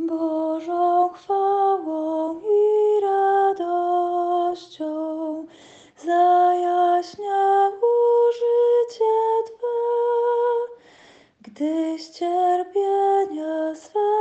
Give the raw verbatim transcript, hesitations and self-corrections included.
Bożą chwałą i radością zajaśniało życie Twe, gdy z cierpienia swe